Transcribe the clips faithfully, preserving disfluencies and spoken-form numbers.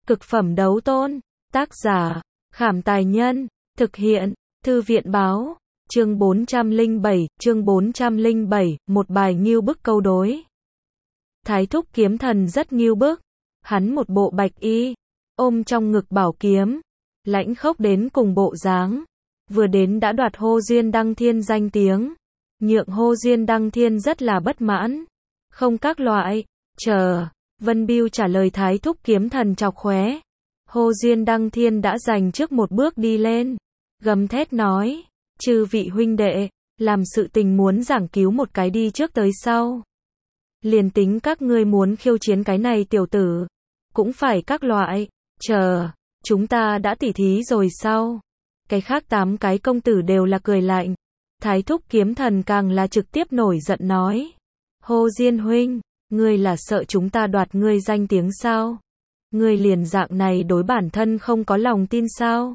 Cực phẩm đấu tôn. Tác giả, Khảm Tài Nhân. Thực hiện, Thư viện Báo. Chương bốn trăm lẻ bảy, chương bốn trăm lẻ bảy, một bài ngưu bức câu đối. Thái thúc kiếm thần rất ngưu bức. Hắn một bộ bạch y, ôm trong ngực bảo kiếm, lãnh khốc đến cùng bộ dáng. Vừa đến đã đoạt Hô Duyên Đăng Thiên danh tiếng, nhượng Hô Duyên Đăng Thiên rất là bất mãn. Không các loại, chờ, Vân Bưu trả lời Thái thúc kiếm thần chọc khóe. Hô Duyên Đăng Thiên đã giành trước một bước đi lên, gầm thét nói, chư vị huynh đệ, làm sự tình muốn giảng cứu một cái đi trước tới sau. Liền tính các ngươi muốn khiêu chiến cái này tiểu tử, cũng phải các loại, chờ, chúng ta đã tỉ thí rồi sao? Cái khác tám cái công tử đều là cười lạnh. Thái thúc kiếm thần càng là trực tiếp nổi giận nói, Hô Diên huynh, ngươi là sợ chúng ta đoạt ngươi danh tiếng sao? Ngươi liền dạng này đối bản thân không có lòng tin sao?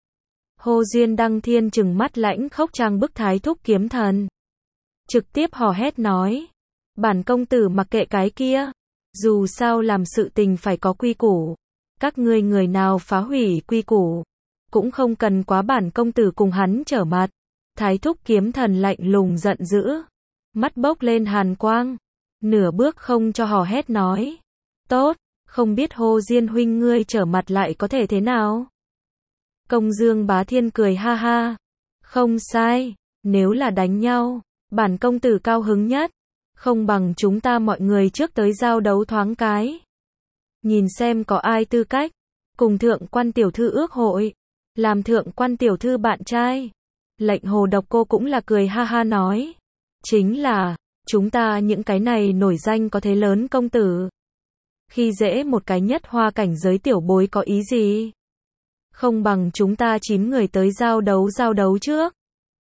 Hô Duyên Đăng Thiên trừng mắt lãnh khốc trang bức Thái thúc kiếm thần, trực tiếp hò hét nói, bản công tử mặc kệ cái kia, dù sao làm sự tình phải có quy củ, các ngươi người nào phá hủy quy củ, cũng không cần quá bản công tử cùng hắn trở mặt. Thái thúc kiếm thần lạnh lùng giận dữ, mắt bốc lên hàn quang, nửa bước không cho hò hét nói, tốt, không biết Hô Diên huynh ngươi trở mặt lại có thể thế nào? Công Dương Bá Thiên cười ha ha, không sai, nếu là đánh nhau, bản công tử cao hứng nhất, không bằng chúng ta mọi người trước tới giao đấu thoáng cái. Nhìn xem có ai tư cách, cùng thượng quan tiểu thư ước hội, làm thượng quan tiểu thư bạn trai. Lệnh Hồ Độc Cô cũng là cười ha ha nói, chính là, chúng ta những cái này nổi danh có thế lớn công tử. Khi dễ một cái nhất hoa cảnh giới tiểu bối có ý gì? Không bằng chúng ta chín người tới giao đấu giao đấu trước.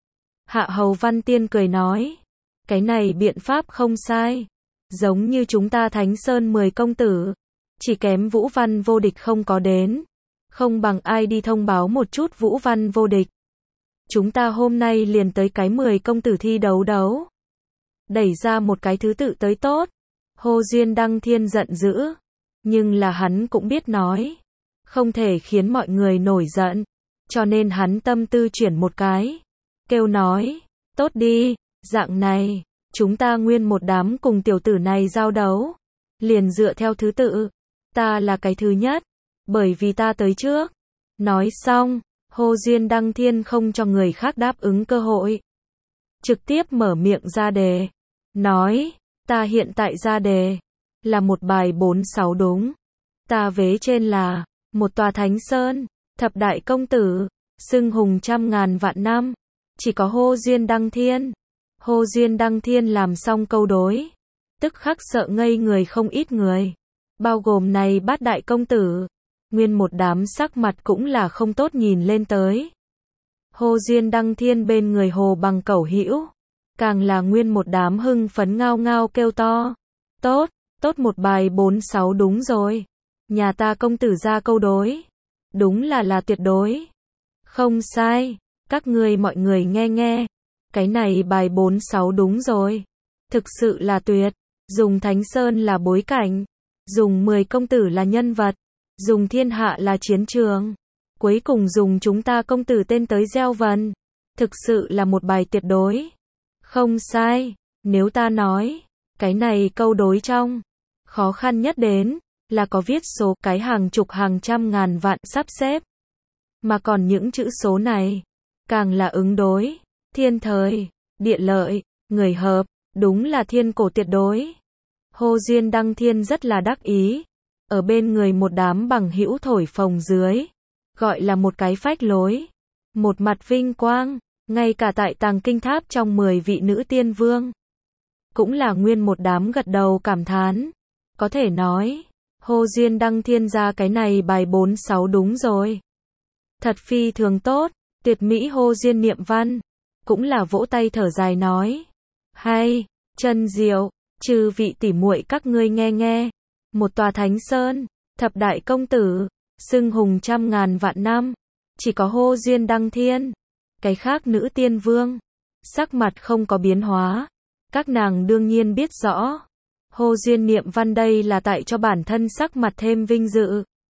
Hạ Hầu Văn Tiên cười nói, cái này biện pháp không sai. Giống như chúng ta Thánh Sơn mười công tử, chỉ kém Vũ Văn vô địch không có đến. Không bằng ai đi thông báo một chút Vũ Văn vô địch. Chúng ta hôm nay liền tới cái mười công tử thi đấu đấu. Đẩy ra một cái thứ tự tới tốt. Hô Duyên Đăng Thiên giận dữ, nhưng là hắn cũng biết nói, không thể khiến mọi người nổi giận, cho nên hắn tâm tư chuyển một cái, kêu nói, tốt đi, dạng này, chúng ta nguyên một đám cùng tiểu tử này giao đấu, liền dựa theo thứ tự, ta là cái thứ nhất, bởi vì ta tới trước. Nói xong, Hô Duyên Đăng Thiên không cho người khác đáp ứng cơ hội, trực tiếp mở miệng ra đề, nói, ta hiện tại ra đề, là một bài bốn sáu đúng. Ta vế trên là, một tòa thánh sơn, thập đại công tử, xưng hùng trăm ngàn vạn năm, chỉ có Hô Duyên Đăng Thiên. Hô Duyên Đăng Thiên làm xong câu đối, tức khắc sợ ngây người không ít người, bao gồm này bát đại công tử, nguyên một đám sắc mặt cũng là không tốt nhìn lên tới. Hô Duyên Đăng Thiên bên người Hồ Bằng Cẩu Hữu, càng là nguyên một đám hưng phấn ngao ngao kêu to, tốt, tốt một bài bốn sáu đúng rồi, nhà ta công tử ra câu đối, đúng là là tuyệt đối, không sai, các ngươi mọi người nghe nghe, cái này bài bốn sáu đúng rồi, thực sự là tuyệt, dùng Thánh Sơn là bối cảnh, dùng mười công tử là nhân vật, dùng thiên hạ là chiến trường, cuối cùng dùng chúng ta công tử tên tới gieo vần, thực sự là một bài tuyệt đối. Không sai, nếu ta nói, cái này câu đối trong, khó khăn nhất đến, là có viết số cái hàng chục hàng trăm ngàn vạn sắp xếp. Mà còn những chữ số này, càng là ứng đối, thiên thời, địa lợi, người hợp, đúng là thiên cổ tuyệt đối. Hô Duyên Đăng Thiên rất là đắc ý, ở bên người một đám bằng hữu thổi phồng dưới, gọi là một cái phách lối, một mặt vinh quang. Ngay cả tại Tàng Kinh Tháp trong mười vị nữ tiên vương, cũng là nguyên một đám gật đầu cảm thán. Có thể nói, Hô Duyên Đăng Thiên ra cái này bài bốn sáu đúng rồi. Thật phi thường tốt, tuyệt mỹ Hô Duyên niệm văn, cũng là vỗ tay thở dài nói. Hay, chân diệu, chư vị tỉ muội các ngươi nghe nghe. Một tòa thánh sơn, thập đại công tử, xưng hùng trăm ngàn vạn năm, chỉ có Hô Duyên Đăng Thiên. Cái khác nữ tiên vương, sắc mặt không có biến hóa, các nàng đương nhiên biết rõ, Hô Duyên niệm văn đây là tại cho bản thân sắc mặt thêm vinh dự.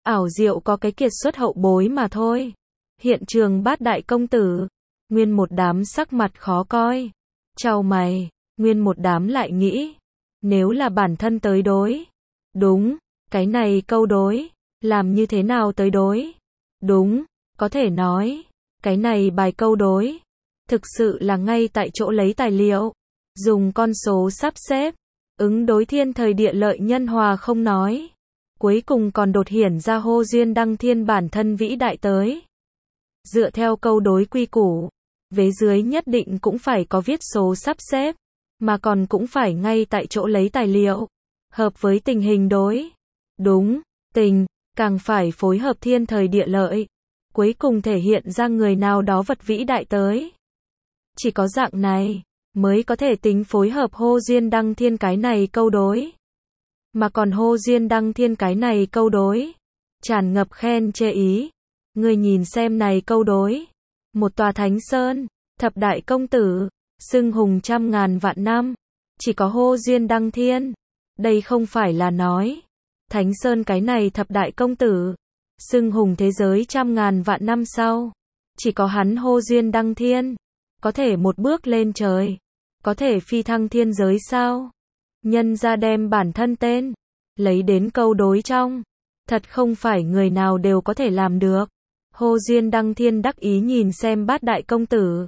ảo diệu có cái kiệt xuất hậu bối mà thôi. Hiện trường bát đại công tử, nguyên một đám sắc mặt khó coi. Chau mày, nguyên một đám lại nghĩ, nếu là bản thân tới đối. Đúng, cái này câu đối, làm như thế nào tới đối? Đúng, có thể nói, cái này bài câu đối, thực sự là ngay tại chỗ lấy tài liệu, dùng con số sắp xếp, ứng đối thiên thời địa lợi nhân hòa không nói. Cuối cùng còn đột hiển ra hô duyên đăng thiên bản thân vĩ đại tới. Dựa theo câu đối quy củ, vế dưới nhất định cũng phải có viết số sắp xếp, mà còn cũng phải ngay tại chỗ lấy tài liệu, hợp với tình hình đối. Đúng, tình, càng phải phối hợp thiên thời địa lợi, cuối cùng thể hiện ra người nào đó vật vĩ đại tới. Chỉ có dạng này, mới có thể tính phối hợp hô duyên đăng thiên cái này câu đối. Mà còn hô duyên đăng thiên cái này câu đối, tràn ngập khen chê ý. Người nhìn xem này câu đối, một tòa thánh sơn, thập đại công tử, xưng hùng trăm ngàn vạn năm, chỉ có hô duyên đăng thiên. Đây không phải là nói, thánh sơn cái này thập đại công tử, xưng hùng thế giới trăm ngàn vạn năm sau, chỉ có hắn hô duyên đăng thiên, có thể một bước lên trời, có thể phi thăng thiên giới sao? Nhân ra đem bản thân tên, lấy đến câu đối trong, thật không phải người nào đều có thể làm được. Hô duyên đăng thiên đắc ý nhìn xem bát đại công tử.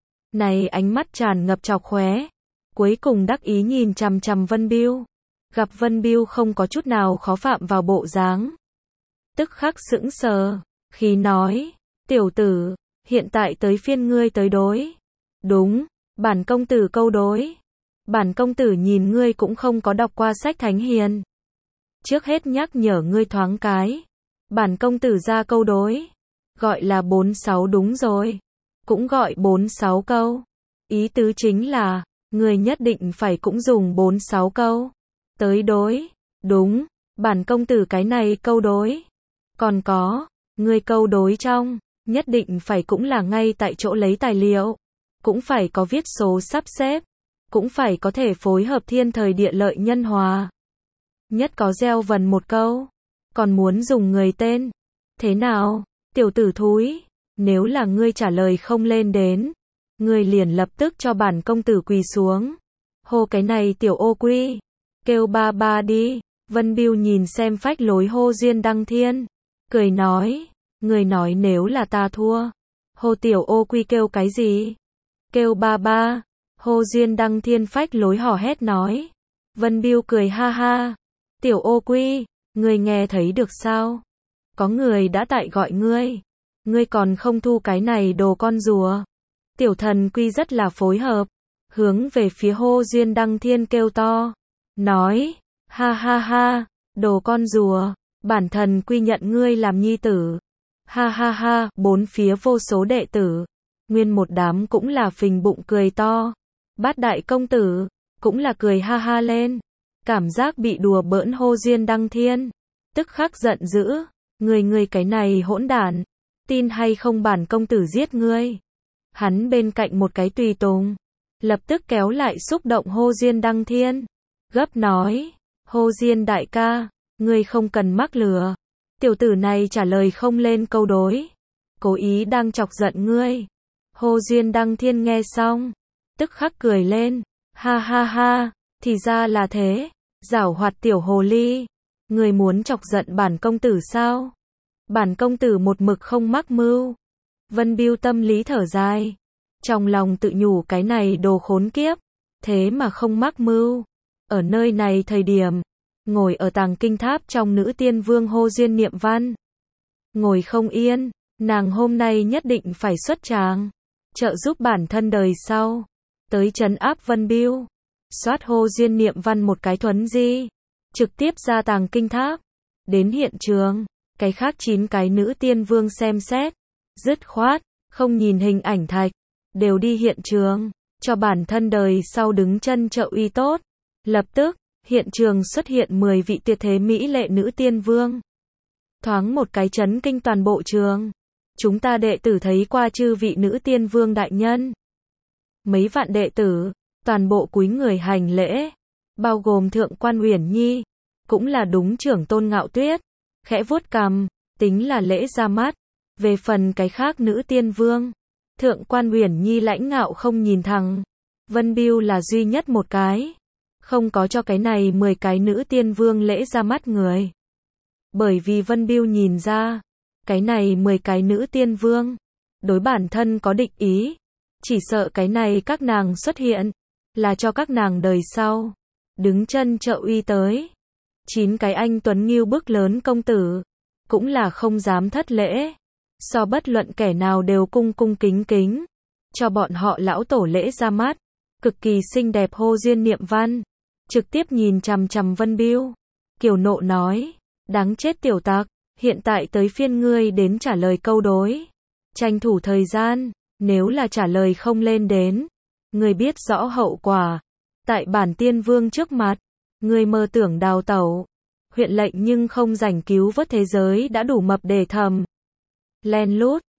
Này ánh mắt tràn ngập chọc khóe, cuối cùng đắc ý nhìn chằm chằm Vân Biêu. Gặp Vân Biêu không có chút nào khó phạm vào bộ dáng. Tức khắc sững sờ, khi nói, tiểu tử, hiện tại tới phiên ngươi tới đối. Đúng, bản công tử câu đối. Bản công tử nhìn ngươi cũng không có đọc qua sách thánh hiền. Trước hết nhắc nhở ngươi thoáng cái. Bản công tử ra câu đối. Gọi là bốn sáu đúng rồi. Cũng gọi bốn sáu câu. Ý tứ chính là, ngươi nhất định phải cũng dùng bốn sáu câu. Tới đối. Đúng, bản công tử cái này câu đối. Còn có, ngươi câu đối trong, nhất định phải cũng là ngay tại chỗ lấy tài liệu. Cũng phải có viết số sắp xếp. Cũng phải có thể phối hợp thiên thời địa lợi nhân hòa. Nhất có gieo vần một câu. Còn muốn dùng người tên. Thế nào, tiểu tử thúi, nếu là ngươi trả lời không lên đến, ngươi liền lập tức cho bản công tử quỳ xuống. Hô cái này tiểu ô quy, kêu ba ba đi. Vân Biêu nhìn xem phách lối hô duyên đăng thiên, cười nói, ngươi nói nếu là ta thua, hô tiểu ô quy kêu cái gì? Kêu ba ba. Hô duyên đăng thiên phách lối hò hét nói. Vân Biêu cười ha ha. Tiểu ô quy, ngươi nghe thấy được sao? Có người đã tại gọi ngươi. Ngươi còn không thu cái này đồ con rùa. Tiểu thần quy rất là phối hợp. Hướng về phía hô duyên đăng thiên kêu to. Nói, ha ha ha, đồ con rùa, bản thần quy nhận ngươi làm nhi tử. Ha ha ha, bốn phía vô số đệ tử. Nguyên một đám cũng là phình bụng cười to. Bát đại công tử, cũng là cười ha ha lên. Cảm giác bị đùa bỡn hô duyên đăng thiên. Tức khắc giận dữ. Người người cái này hỗn đản. Tin hay không bản công tử giết ngươi. Hắn bên cạnh một cái tùy tùng. Lập tức kéo lại xúc động hô duyên đăng thiên. Gấp nói. Hô duyên đại ca. Ngươi không cần mắc lừa. Tiểu tử này trả lời không lên câu đối. Cố ý đang chọc giận ngươi. Hô duyên đăng thiên nghe xong. Tức khắc cười lên, ha ha ha, thì ra là thế, giảo hoạt tiểu hồ ly, người muốn chọc giận bản công tử sao? Bản công tử một mực không mắc mưu. Vân Biêu tâm lý thở dài, trong lòng tự nhủ cái này đồ khốn kiếp, thế mà không mắc mưu. Ở nơi này thời điểm, ngồi ở tàng kinh tháp trong nữ tiên vương hô duyên niệm văn. Ngồi không yên, nàng hôm nay nhất định phải xuất tràng, trợ giúp bản thân đời sau. Tới trấn áp Vân Biêu, soát hô duyên niệm văn một cái thuấn di, trực tiếp ra tàng kinh tháp, đến hiện trường, cái khác chín cái nữ tiên vương xem xét, dứt khoát, không nhìn hình ảnh thạch, đều đi hiện trường, cho bản thân đời sau đứng chân trợ uy tốt. Lập tức, hiện trường xuất hiện mười vị tuyệt thế mỹ lệ nữ tiên vương. Thoáng một cái chấn kinh toàn bộ trường. Chúng ta đệ tử thấy qua chư vị nữ tiên vương đại nhân. Mấy vạn đệ tử, toàn bộ cúi người hành lễ, bao gồm thượng quan Uyển Nhi, cũng là đúng trưởng tôn Ngạo Tuyết, khẽ vuốt cằm, tính là lễ ra mắt. Về phần cái khác nữ tiên vương, Thượng quan Uyển Nhi lãnh ngạo không nhìn thẳng. Vân Bưu là duy nhất một cái, không có cho cái này mười cái nữ tiên vương lễ ra mắt người. Bởi vì Vân Bưu nhìn ra, cái này mười cái nữ tiên vương, đối bản thân có địch ý, chỉ sợ cái này các nàng xuất hiện, là cho các nàng đời sau, đứng chân trợ uy tới. Chín cái anh tuấn nghiêu bức lớn công tử, cũng là không dám thất lễ, so bất luận kẻ nào đều cung cung kính kính, cho bọn họ lão tổ lễ ra mắt, cực kỳ xinh đẹp hô duyên niệm văn, trực tiếp nhìn chằm chằm Vân Bưu, kiều nộ nói, đáng chết tiểu tặc, hiện tại tới phiên ngươi đến trả lời câu đối, tranh thủ thời gian, nếu là trả lời không lên đến, ngươi biết rõ hậu quả, tại bản tiên vương trước mặt, ngươi mơ tưởng đào tẩu, huyện lệnh nhưng không rảnh cứu vớt thế giới đã đủ mập để thầm. Len lút,